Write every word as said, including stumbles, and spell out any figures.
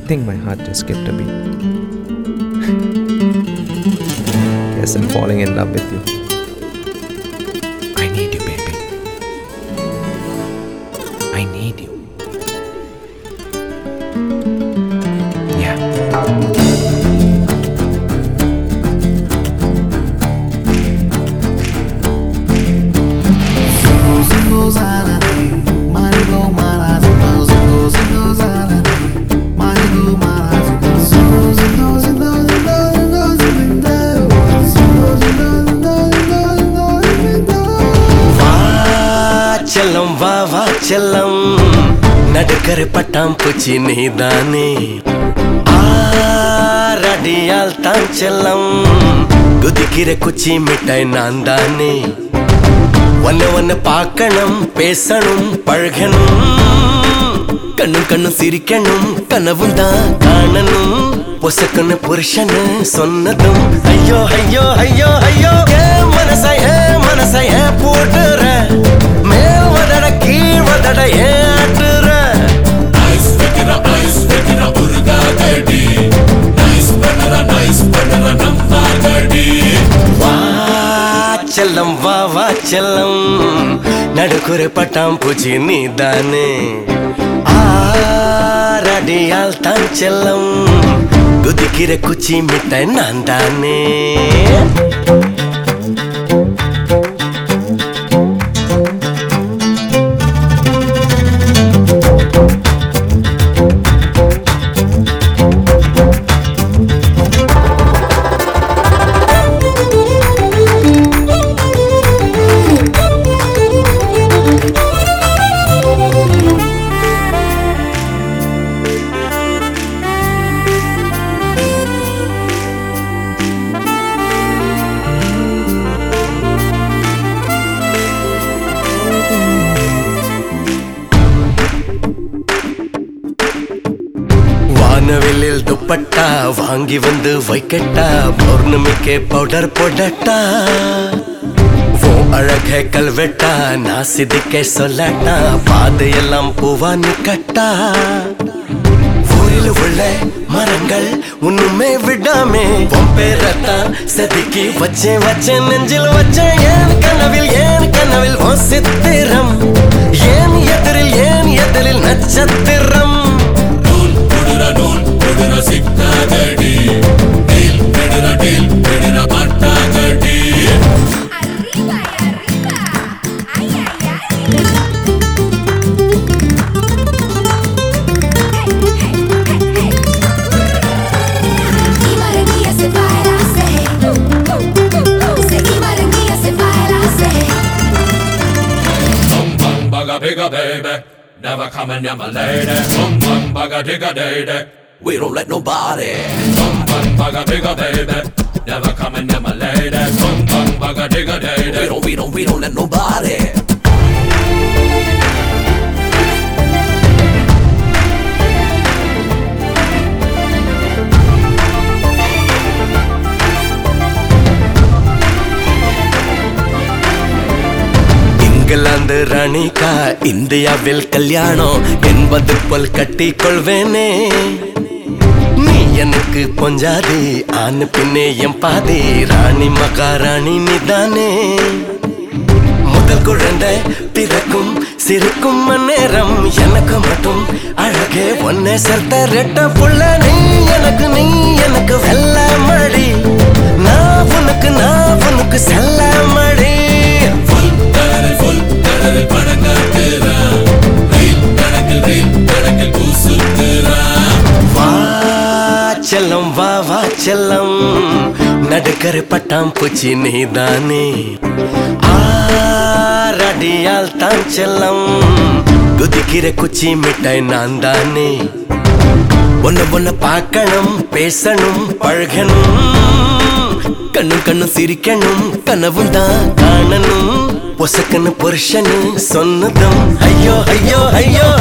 think my heart just skipped a beat. Guess I'm falling in love with you. I need you, baby. I need you. Yeah. चलम वावा चलम नडकर पटाम पुची नहीं दाने आराडियाल तां चलम गुदिकिरे कुची मिठाई नांदाने one one पाकणम पेसणुम पळगणुम कण्णु कण्णु सिरिकणुम कनवुंदा काणनुम पोसकन पुरुषन सोन्नदुम अय्यो अय्यो अय्यो अय्यो ए मनसा ए मनसा ए पोटरे चलम वावा चलम नडकुरे पटाम पुची नीदाने आराडियाल तां चलम गुदिकिरे कुची मिठाई नांदाने வானவெளியில் துப்பட்டா வாங்கி வந்து வைக்கட்டா பௌர்ணமிக்கே பவுடர் போடட்டா वो அழக கல்வெட்டா நான் சிதிக்க சொல்லட்டா பாதையெல்லாம் பூவா நிக்கட்டா ஊரில் உள்ள மரங்கள் ஒண்ணுமே விடாமே உன் பேரத்தான் செதுக்கி வச்சேன் வச்சேன் நெஞ்சில் வச்சேன் ஏன் கனவில் ஏன் கனவில் ஓ சித்திரம் ஏன் எதிரில் ஏன் எதிரில் நட்சத்திரம் Bigger baby, never coming near my lady. Bum bum bugger digger day. We don't let nobody. Bum bum bugger bigger baby, never coming near my lady. Bum bum bugger digger day. We don't, we don't, we don't let nobody. England ராணிக்கா இந்தியாவில் கல்யாணம் என்பது போல் கட்டி கொள்வேனே நீ எனக்கு பொஞ்சாதி ஆண் பின்னே M பாதி ராணி மகாராணி நிதானே முதல் குழந்தை பிறக்கும் சிரிக்கும் நேரம் எனக்கு மட்டும் அழகே ஒன்னே சேர்த்த ரெட்ட புள்ள நீ எனக்கு நீ எனக்கு வெள்ள மடி நான் உனக்கு நான் உனக்கு செல்ல மடி चलम वावा चलम नडकर पटाम पुची नीदाने आराडियाल तां चलम गुदिकिरे कुची मिठाई नांदाने ஒன்னு ஒன்னு பார்க்கணும் பேசணும் பழகணும் கண்ணு கண்ணு சிரிக்கணும் கனவும் தான் காணணும் பொசக்கன்னு புருஷன்னு சொன்னதும் ஐயோ ஐயோ ஐயோ